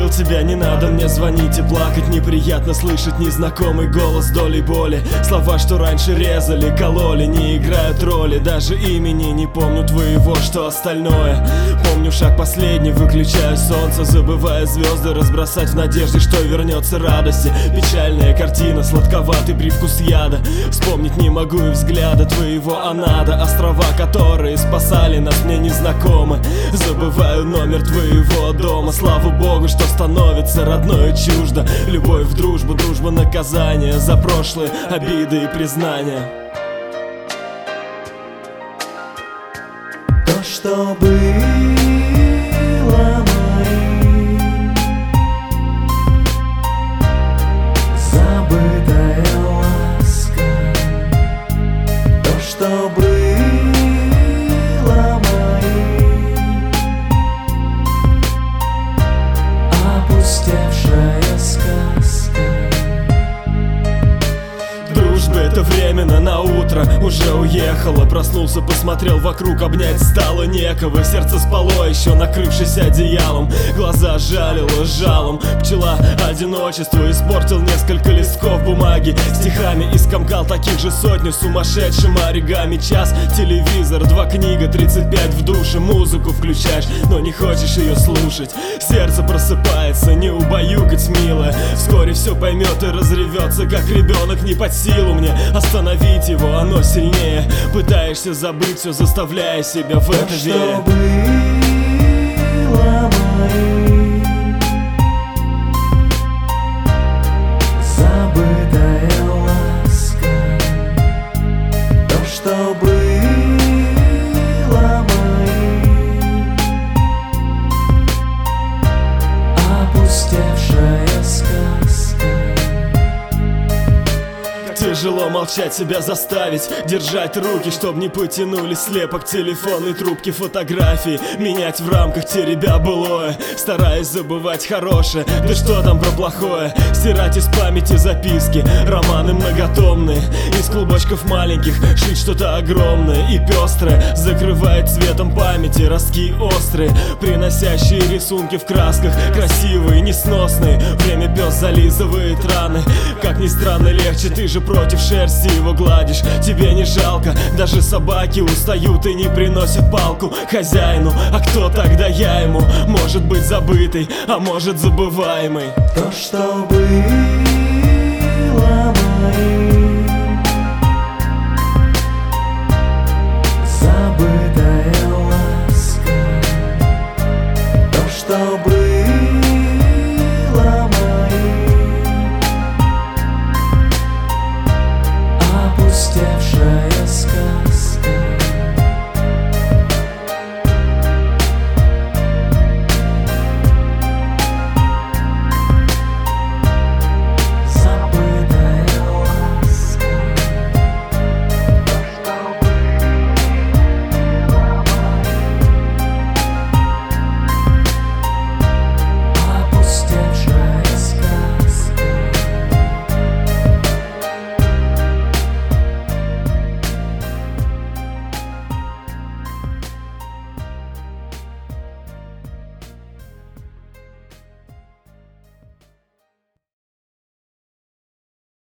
тебя, не надо мне звонить и плакать. Неприятно слышать незнакомый голос долей боли. Слова, что раньше резали, кололи, не играют роли. Даже имени не помню твоего, что остальное. Помню шаг последний, выключаю солнце, забывая звезды разбросать в надежде, что вернется радости. Печальная картина, сладковатый привкус яда. Вспомнить не могу и взгляда твоего, а надо. Острова, которые спасали нас, мне незнакомы. Забываю номер твоего дома. Слава Богу, что становится родное чуждо. Любовь в дружбу, дружба наказание за прошлые обиды и признания. То, что было моим, забытая ласка. То, что было моим, опустевшая сказка. Дружба — это временно, на утро уже уехала. Проснулся, посмотрел вокруг, обнять стало некого. Сердце спало еще, накрывшись одеялом. Глаза жалило жалом. Пчела одиночество испортил несколько листков бумаги. Стихами искомкал таких же сотню, сумасшедшим оригами. Час, телевизор, 2 книга, 35 в душе. Музыку включаешь, но не хочешь ее слушать. Сердце просыпается, не убаюкать, милая. Вскоре все поймет и разревется, как ребенок. Не под силу мне остановить его, оно сильнее. Пытаешься забыть все, заставляя себя в это верить. Что было моим, забытая ласка. То, что было моим, опустевшая сказка. Тяжело молчать, себя заставить, держать руки, чтоб не потянули слепок, телефонной трубки, фотографии, менять в рамках теребя былое, стараясь забывать хорошее, да что там про плохое, стирать из памяти записки, романы многотомные, из клубочков маленьких шить что-то огромное и пестрое, закрывает цветом памяти ростки острые, приносящие рисунки в красках, красивые, несносные, время пес зализывает раны, как ни странно легче, ты же против шерсти его гладишь. Тебе не жалко, даже собаки устают и не приносят палку хозяину. А кто тогда я ему? Может быть забытый, а может забываемый. То, что было